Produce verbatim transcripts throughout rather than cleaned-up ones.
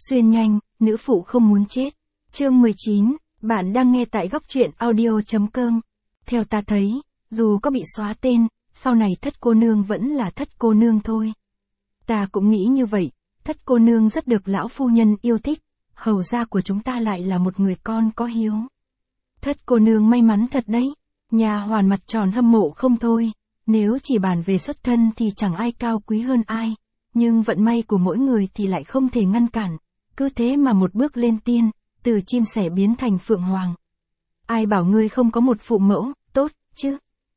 Xuyên nhanh, nữ phụ không muốn chết. Chương mười chín, bạn đang nghe tại góc truyện audio.com. Theo ta thấy, dù có bị xóa tên, sau này thất cô nương vẫn là thất cô nương thôi. Ta cũng nghĩ như vậy, thất cô nương rất được lão phu nhân yêu thích, hầu gia của chúng ta lại là một người con có hiếu. Thất cô nương may mắn thật đấy, nhà hoàn mặt tròn hâm mộ không thôi, nếu chỉ bàn về xuất thân thì chẳng ai cao quý hơn ai, nhưng vận may của mỗi người thì lại không thể ngăn cản, cứ thế mà một bước lên tiên, từ chim sẻ biến thành phượng hoàng. Ai bảo ngươi không có một phụ mẫu, tốt, chứ?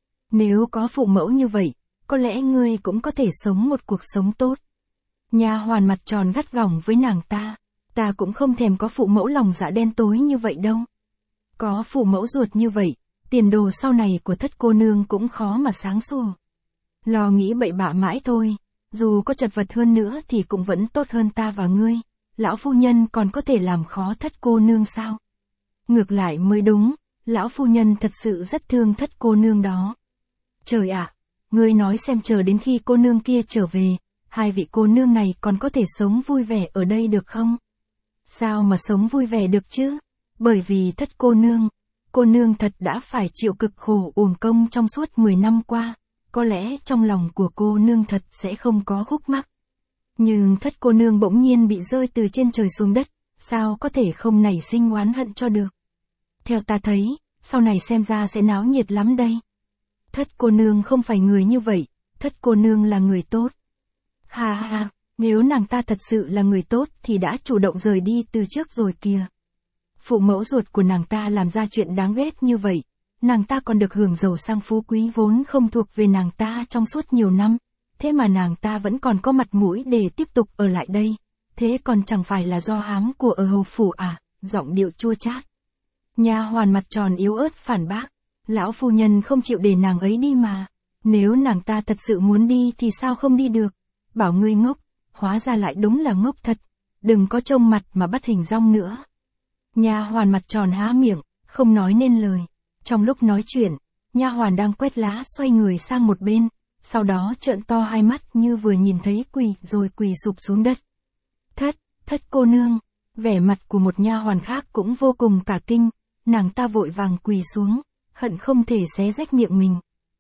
Nếu có phụ mẫu như vậy, có lẽ ngươi cũng có thể sống một cuộc sống tốt. Nha hoàn mặt tròn gắt gỏng với nàng ta, ta cũng không thèm có phụ mẫu lòng dạ đen tối như vậy đâu. Có phụ mẫu ruột như vậy, tiền đồ sau này của thất cô nương cũng khó mà sáng sủa. Lo nghĩ bậy bạ mãi thôi, dù có chật vật hơn nữa thì cũng vẫn tốt hơn ta và ngươi. Lão phu nhân còn có thể làm khó thất cô nương sao? Ngược lại mới đúng, lão phu nhân thật sự rất thương thất cô nương đó. Trời ạ, ngươi nói xem chờ đến khi cô nương kia trở về, hai vị cô nương này còn có thể sống vui vẻ ở đây được không? Sao mà sống vui vẻ được chứ? Bởi vì thất cô nương, cô nương thật đã phải chịu cực khổ uổng công trong suốt mười năm qua, có lẽ trong lòng của cô nương thật sẽ không có khúc mắc. Nhưng thất cô nương bỗng nhiên bị rơi từ trên trời xuống đất, sao có thể không nảy sinh oán hận cho được. Theo ta thấy, sau này xem ra sẽ náo nhiệt lắm đây. Thất cô nương không phải người như vậy, thất cô nương là người tốt. Ha ha, nếu nàng ta thật sự là người tốt thì đã chủ động rời đi từ trước rồi kìa. Phụ mẫu ruột của nàng ta làm ra chuyện đáng ghét như vậy, nàng ta còn được hưởng giàu sang phú quý vốn không thuộc về nàng ta trong suốt nhiều năm. Thế mà nàng ta vẫn còn có mặt mũi để tiếp tục ở lại đây, thế còn chẳng phải là do hám của ở hầu phủ à, giọng điệu chua chát. Nha hoàn mặt tròn yếu ớt phản bác, lão phu nhân không chịu để nàng ấy đi mà, nếu nàng ta thật sự muốn đi thì sao không đi được, bảo ngươi ngốc, hóa ra lại đúng là ngốc thật, đừng có trông mặt mà bắt hình dong nữa. Nha hoàn mặt tròn há miệng, không nói nên lời, trong lúc nói chuyện, nha hoàn đang quét lá xoay người sang một bên. Sau đó trợn to hai mắt như vừa nhìn thấy quỳ rồi quỳ sụp xuống đất. Thất, thất cô nương, vẻ mặt của một nha hoàn khác cũng vô cùng cả kinh, nàng ta vội vàng quỳ xuống, hận không thể xé rách miệng mình.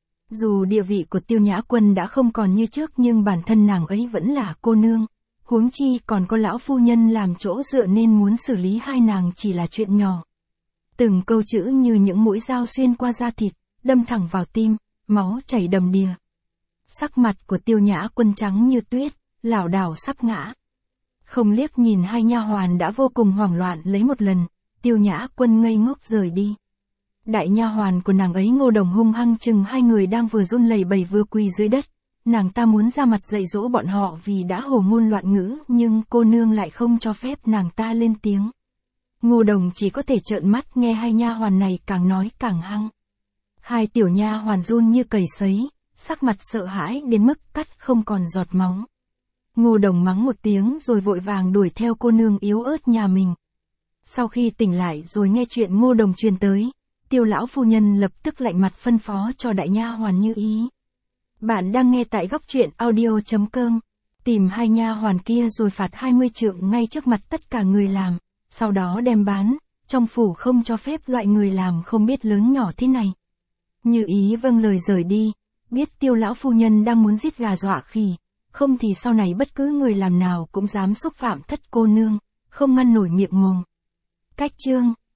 Dù địa vị của Tiêu Nhã Quân đã không còn như trước nhưng bản thân nàng ấy vẫn là cô nương, huống chi còn có lão phu nhân làm chỗ dựa nên muốn xử lý hai nàng chỉ là chuyện nhỏ. Từng câu chữ như những mũi dao xuyên qua da thịt, đâm thẳng vào tim, máu chảy đầm đìa. Sắc mặt của Tiêu Nhã Quân trắng như tuyết, lảo đảo sắp ngã. Không liếc nhìn hai nha hoàn đã vô cùng hoảng loạn lấy một lần, Tiêu Nhã Quân ngây ngốc rời đi. Đại nha hoàn của nàng ấy Ngô Đồng hung hăng chừng hai người đang vừa run lẩy bẩy vừa quỳ dưới đất, nàng ta muốn ra mặt dạy dỗ bọn họ vì đã hồ ngôn loạn ngữ nhưng cô nương lại không cho phép nàng ta lên tiếng. Ngô Đồng chỉ có thể trợn mắt nghe hai nha hoàn này càng nói càng hăng. Hai tiểu nha hoàn run như cầy sấy, sắc mặt sợ hãi đến mức cắt không còn giọt máu. Ngô Đồng mắng một tiếng rồi vội vàng đuổi theo cô nương yếu ớt nhà mình. Sau khi tỉnh lại rồi nghe chuyện Ngô Đồng truyền tới, Tiêu lão phu nhân lập tức lạnh mặt phân phó cho đại nha hoàn Như Ý. Bạn đang nghe tại góc truyện audio.com. Tìm hai nha hoàn kia rồi phạt hai mươi trượng ngay trước mặt tất cả người làm, sau đó đem bán, trong phủ không cho phép loại người làm không biết lớn nhỏ thế này. Như Ý vâng lời rời đi. Biết Tiêu lão phu nhân đang muốn giết gà dọa khỉ, không thì sau này bất cứ người làm nào cũng dám xúc phạm thất cô nương, không ngăn nổi miệng mồm. Cách chương